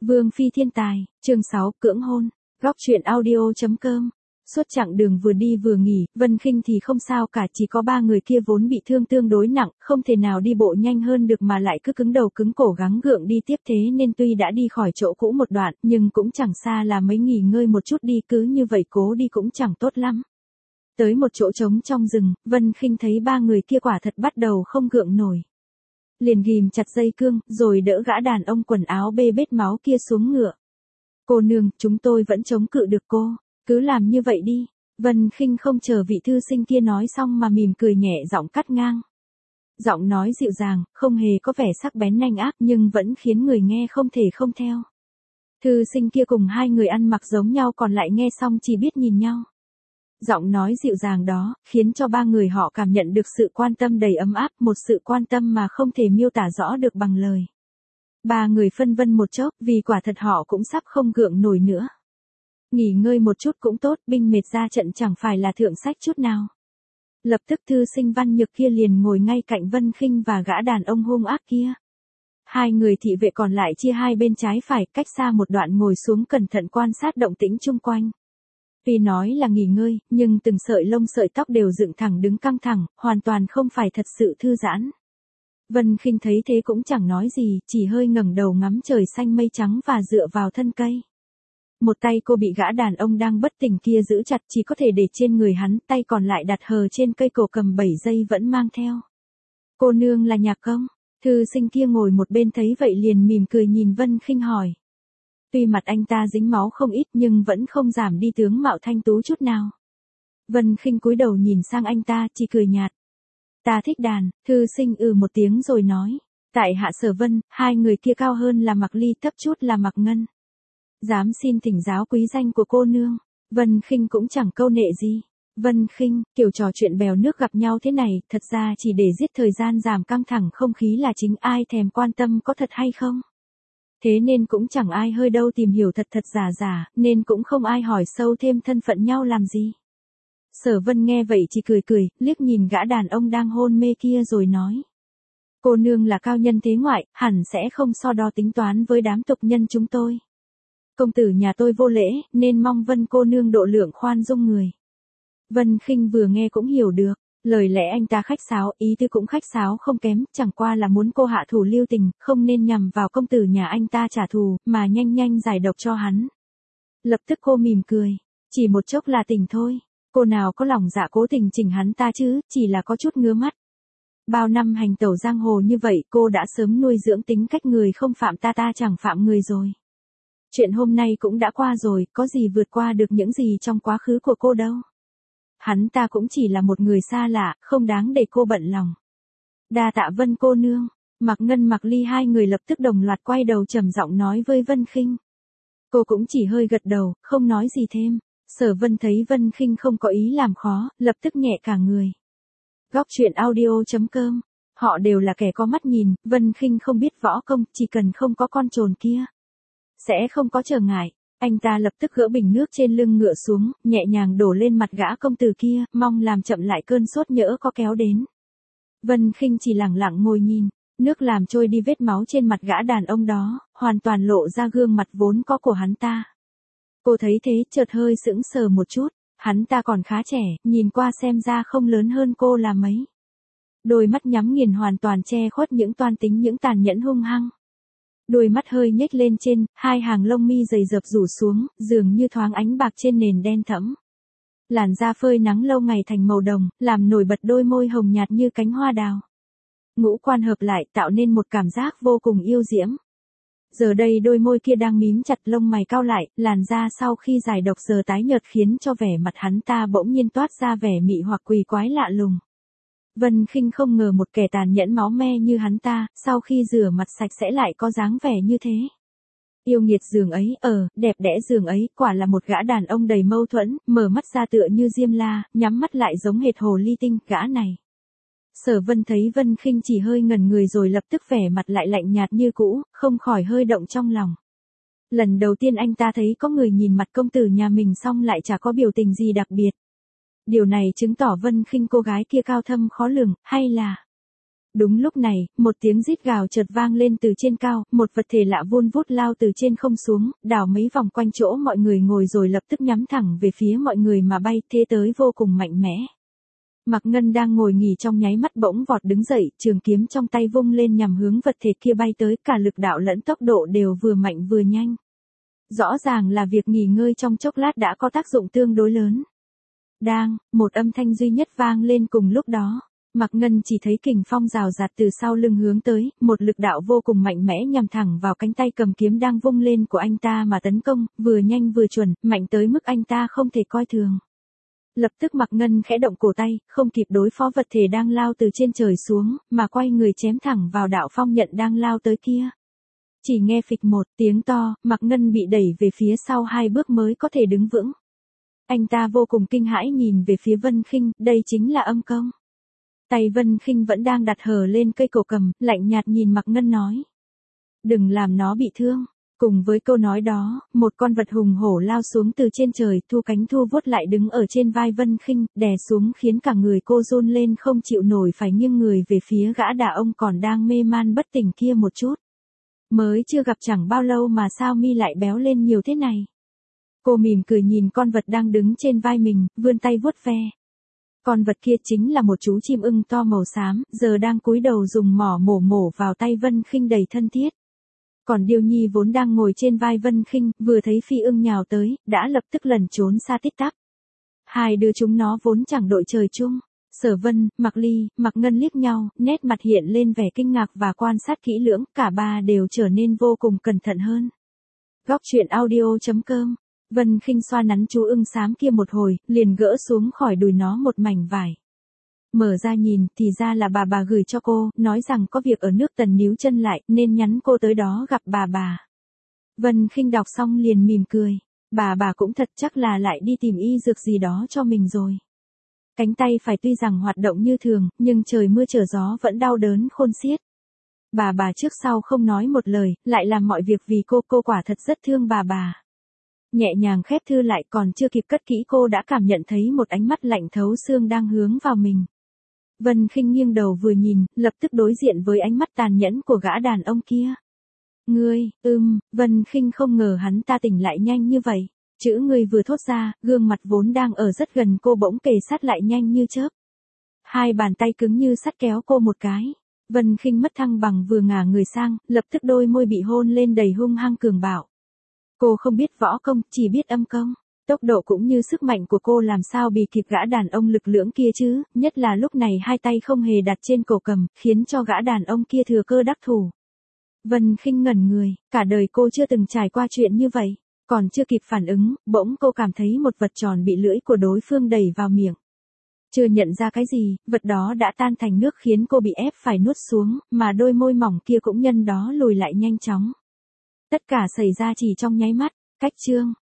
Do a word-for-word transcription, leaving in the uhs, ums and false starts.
Vương phi thiên tài, chương sáu, cưỡng hôn, góc truyện audio chấm com. Suốt chặng đường vừa đi vừa nghỉ, Vân Khinh thì không sao cả, chỉ có ba người kia vốn bị thương tương đối nặng, không thể nào đi bộ nhanh hơn được mà lại cứ cứng đầu cứng cổ gắng gượng đi tiếp, thế nên tuy đã đi khỏi chỗ cũ một đoạn, nhưng cũng chẳng xa là mấy, nghỉ ngơi một chút đi, cứ như vậy cố đi cũng chẳng tốt lắm. Tới một chỗ trống trong rừng, Vân Khinh thấy ba người kia quả thật bắt đầu không gượng nổi. Liền ghìm chặt dây cương, rồi đỡ gã đàn ông quần áo bê bết máu kia xuống ngựa. Cô nương, chúng tôi vẫn chống cự được cô, cứ làm như vậy đi. Vân Khinh không chờ vị thư sinh kia nói xong mà mỉm cười nhẹ giọng cắt ngang. Giọng nói dịu dàng, không hề có vẻ sắc bén nhanh ác nhưng vẫn khiến người nghe không thể không theo. Thư sinh kia cùng hai người ăn mặc giống nhau còn lại nghe xong chỉ biết nhìn nhau. Giọng nói dịu dàng đó, khiến cho ba người họ cảm nhận được sự quan tâm đầy ấm áp, một sự quan tâm mà không thể miêu tả rõ được bằng lời. Ba người phân vân một chốc, vì quả thật họ cũng sắp không gượng nổi nữa. Nghỉ ngơi một chút cũng tốt, binh mệt ra trận chẳng phải là thượng sách chút nào. Lập tức thư sinh Văn Nhược kia liền ngồi ngay cạnh Vân Khinh và gã đàn ông hung ác kia. Hai người thị vệ còn lại chia hai bên trái phải, cách xa một đoạn ngồi xuống cẩn thận quan sát động tĩnh chung quanh. Tuy nói là nghỉ ngơi, nhưng từng sợi lông sợi tóc đều dựng thẳng đứng căng thẳng, hoàn toàn không phải thật sự thư giãn. Vân Khinh thấy thế cũng chẳng nói gì, chỉ hơi ngẩng đầu ngắm trời xanh mây trắng và dựa vào thân cây. Một tay cô bị gã đàn ông đang bất tỉnh kia giữ chặt, chỉ có thể để trên người hắn, tay còn lại đặt hờ trên cây cổ cầm bảy dây vẫn mang theo. Cô nương là Nhạc Công? Thư sinh kia ngồi một bên thấy vậy liền mỉm cười nhìn Vân Khinh hỏi. Tuy mặt anh ta dính máu không ít nhưng vẫn không giảm đi tướng mạo thanh tú chút nào. Vân Khinh cúi đầu nhìn sang anh ta, chỉ cười nhạt. Ta thích đàn. Thư sinh ừ một tiếng rồi nói. Tại hạ Sở Vân, hai người kia cao hơn là Mặc Ly, thấp chút là Mặc Ngân. Dám xin thỉnh giáo quý danh của cô nương. Vân Khinh cũng chẳng câu nệ gì. Vân Khinh, kiểu trò chuyện bèo nước gặp nhau thế này, thật ra chỉ để giết thời gian giảm căng thẳng không khí là chính, ai thèm quan tâm có thật hay không. Thế nên cũng chẳng ai hơi đâu tìm hiểu thật thật giả giả, nên cũng không ai hỏi sâu thêm thân phận nhau làm gì. Sở Vân nghe vậy chỉ cười cười, liếc nhìn gã đàn ông đang hôn mê kia rồi nói. Cô nương là cao nhân thế ngoại, hẳn sẽ không so đo tính toán với đám tục nhân chúng tôi. Công tử nhà tôi vô lễ, nên mong Vân cô nương độ lượng khoan dung người. Vân Khinh vừa nghe cũng hiểu được. Lời lẽ anh ta khách sáo, ý tứ cũng khách sáo không kém, chẳng qua là muốn cô hạ thủ lưu tình, không nên nhằm vào công tử nhà anh ta trả thù, mà nhanh nhanh giải độc cho hắn. Lập tức cô mỉm cười, chỉ một chốc là tỉnh thôi, cô nào có lòng dạ cố tình chỉnh hắn ta chứ, chỉ là có chút ngứa mắt. Bao năm hành tẩu giang hồ như vậy, cô đã sớm nuôi dưỡng tính cách người không phạm ta ta chẳng phạm người rồi. Chuyện hôm nay cũng đã qua rồi, có gì vượt qua được những gì trong quá khứ của cô đâu. Hắn ta cũng chỉ là một người xa lạ, không đáng để cô bận lòng. Đa tạ Vân cô nương. Mặc Ngân Mặc Ly hai người lập tức đồng loạt quay đầu trầm giọng nói với Vân Khinh. Cô cũng chỉ hơi gật đầu, không nói gì thêm. Sở Vân thấy Vân Khinh không có ý làm khó, lập tức nhẹ cả người. Góc truyện audio chấm com. Họ đều là kẻ có mắt nhìn, Vân Khinh không biết võ công, chỉ cần không có con trồn kia. Sẽ không có trở ngại. Anh ta lập tức gỡ bình nước trên lưng ngựa xuống, nhẹ nhàng đổ lên mặt gã công tử kia, mong làm chậm lại cơn sốt nhỡ có kéo đến. Vân Khinh chỉ lẳng lặng ngồi nhìn, nước làm trôi đi vết máu trên mặt gã đàn ông đó, hoàn toàn lộ ra gương mặt vốn có của hắn ta. Cô thấy thế, chợt hơi sững sờ một chút, hắn ta còn khá trẻ, nhìn qua xem ra không lớn hơn cô là mấy. Đôi mắt nhắm nghiền hoàn toàn che khuất những toan tính những tàn nhẫn hung hăng. Đôi mắt hơi nhếch lên trên, hai hàng lông mi dày dập rủ xuống, dường như thoáng ánh bạc trên nền đen thẫm. Làn da phơi nắng lâu ngày thành màu đồng, làm nổi bật đôi môi hồng nhạt như cánh hoa đào. Ngũ quan hợp lại tạo nên một cảm giác vô cùng yêu diễm. Giờ đây đôi môi kia đang mím chặt, lông mày cau lại, làn da sau khi giải độc giờ tái nhợt khiến cho vẻ mặt hắn ta bỗng nhiên toát ra vẻ mị hoặc quỷ quái lạ lùng. Vân Khinh không ngờ một kẻ tàn nhẫn máu me như hắn ta, sau khi rửa mặt sạch sẽ lại có dáng vẻ như thế. Yêu nghiệt giường ấy, ờ, đẹp đẽ giường ấy, quả là một gã đàn ông đầy mâu thuẫn, mở mắt ra tựa như diêm la, nhắm mắt lại giống hệt hồ ly tinh, gã này. Sở Vân thấy Vân Khinh chỉ hơi ngẩn người rồi lập tức vẻ mặt lại lạnh nhạt như cũ, không khỏi hơi động trong lòng. Lần đầu tiên anh ta thấy có người nhìn mặt công tử nhà mình xong lại chả có biểu tình gì đặc biệt. Điều này chứng tỏ Vân Khinh cô gái kia cao thâm khó lường, hay là Đúng lúc này, một tiếng rít gào chợt vang lên từ trên cao, một vật thể lạ vun vút lao từ trên không xuống, đảo mấy vòng quanh chỗ mọi người ngồi rồi lập tức nhắm thẳng về phía mọi người mà bay, thế tới vô cùng mạnh mẽ. Mạc Ngân đang ngồi nghỉ trong nháy mắt bỗng vọt đứng dậy, trường kiếm trong tay vung lên nhằm hướng vật thể kia bay tới, cả lực đạo lẫn tốc độ đều vừa mạnh vừa nhanh. Rõ ràng là việc nghỉ ngơi trong chốc lát đã có tác dụng tương đối lớn. Đang, một âm thanh duy nhất vang lên cùng lúc đó. Mạc Ngân chỉ thấy kình phong rào rạt từ sau lưng hướng tới, một lực đạo vô cùng mạnh mẽ nhằm thẳng vào cánh tay cầm kiếm đang vung lên của anh ta mà tấn công, vừa nhanh vừa chuẩn, mạnh tới mức anh ta không thể coi thường. Lập tức Mạc Ngân khẽ động cổ tay, không kịp đối phó vật thể đang lao từ trên trời xuống, mà quay người chém thẳng vào đạo phong nhận đang lao tới kia. Chỉ nghe phịch một tiếng to, Mạc Ngân bị đẩy về phía sau hai bước mới có thể đứng vững. Anh ta vô cùng kinh hãi nhìn về phía Vân Khinh, đây chính là âm công. Tay Vân Khinh vẫn đang đặt hờ lên cây cổ cầm, lạnh nhạt nhìn Mạc Ngân nói. Đừng làm nó bị thương. Cùng với câu nói đó, một con vật hùng hổ lao xuống từ trên trời, thu cánh thu vuốt lại đứng ở trên vai Vân Khinh, đè xuống khiến cả người cô run lên không chịu nổi phải nghiêng người về phía gã đàn ông còn đang mê man bất tỉnh kia một chút. Mới chưa gặp chẳng bao lâu mà sao mi lại béo lên nhiều thế này. Cô mỉm cười nhìn con vật đang đứng trên vai mình, vươn tay vuốt ve. Con vật kia chính là một chú chim ưng to màu xám, giờ đang cúi đầu dùng mỏ mổ mổ vào tay Vân Khinh đầy thân thiết. Còn Điêu Nhi vốn đang ngồi trên vai Vân Khinh, vừa thấy phi ưng nhào tới, đã lập tức lẩn trốn xa tít tắp. Hai đứa chúng nó vốn chẳng đội trời chung. Sở Vân, Mạc Ly, Mạc Ngân liếc nhau, nét mặt hiện lên vẻ kinh ngạc và quan sát kỹ lưỡng, cả ba đều trở nên vô cùng cẩn thận hơn. Góc truyện audio chấm com. Vân Khinh xoa nắn chú ưng xám kia một hồi, liền gỡ xuống khỏi đùi nó một mảnh vải. Mở ra nhìn, thì ra là bà bà gửi cho cô, nói rằng có việc ở nước Tần níu chân lại, nên nhắn cô tới đó gặp bà bà. Vân Khinh đọc xong liền mỉm cười. Bà bà cũng thật chắc là lại đi tìm y dược gì đó cho mình rồi. Cánh tay phải tuy rằng hoạt động như thường, nhưng trời mưa trở gió vẫn đau đớn khôn xiết. Bà bà trước sau không nói một lời, lại làm mọi việc vì cô, cô quả thật rất thương bà bà. Nhẹ nhàng khép thư lại, còn chưa kịp cất kỹ cô đã cảm nhận thấy một ánh mắt lạnh thấu xương đang hướng vào mình. Vân Khinh nghiêng đầu vừa nhìn, lập tức đối diện với ánh mắt tàn nhẫn của gã đàn ông kia. Ngươi, ưm, Vân Khinh không ngờ hắn ta tỉnh lại nhanh như vậy. Chữ ngươi vừa thốt ra, gương mặt vốn đang ở rất gần cô bỗng kề sát lại nhanh như chớp. Hai bàn tay cứng như sắt kéo cô một cái. Vân Khinh mất thăng bằng vừa ngả người sang, lập tức đôi môi bị hôn lên đầy hung hăng cường bạo. Cô không biết võ công, chỉ biết âm công. Tốc độ cũng như sức mạnh của cô làm sao bị kịp gã đàn ông lực lưỡng kia chứ, nhất là lúc này hai tay không hề đặt trên cổ cầm, khiến cho gã đàn ông kia thừa cơ đắc thủ. Vân Khinh ngẩn người, cả đời cô chưa từng trải qua chuyện như vậy. Còn chưa kịp phản ứng, bỗng cô cảm thấy một vật tròn bị lưỡi của đối phương đẩy vào miệng. Chưa nhận ra cái gì, vật đó đã tan thành nước khiến cô bị ép phải nuốt xuống, mà đôi môi mỏng kia cũng nhân đó lùi lại nhanh chóng. Tất cả xảy ra chỉ trong nháy mắt. Cách chương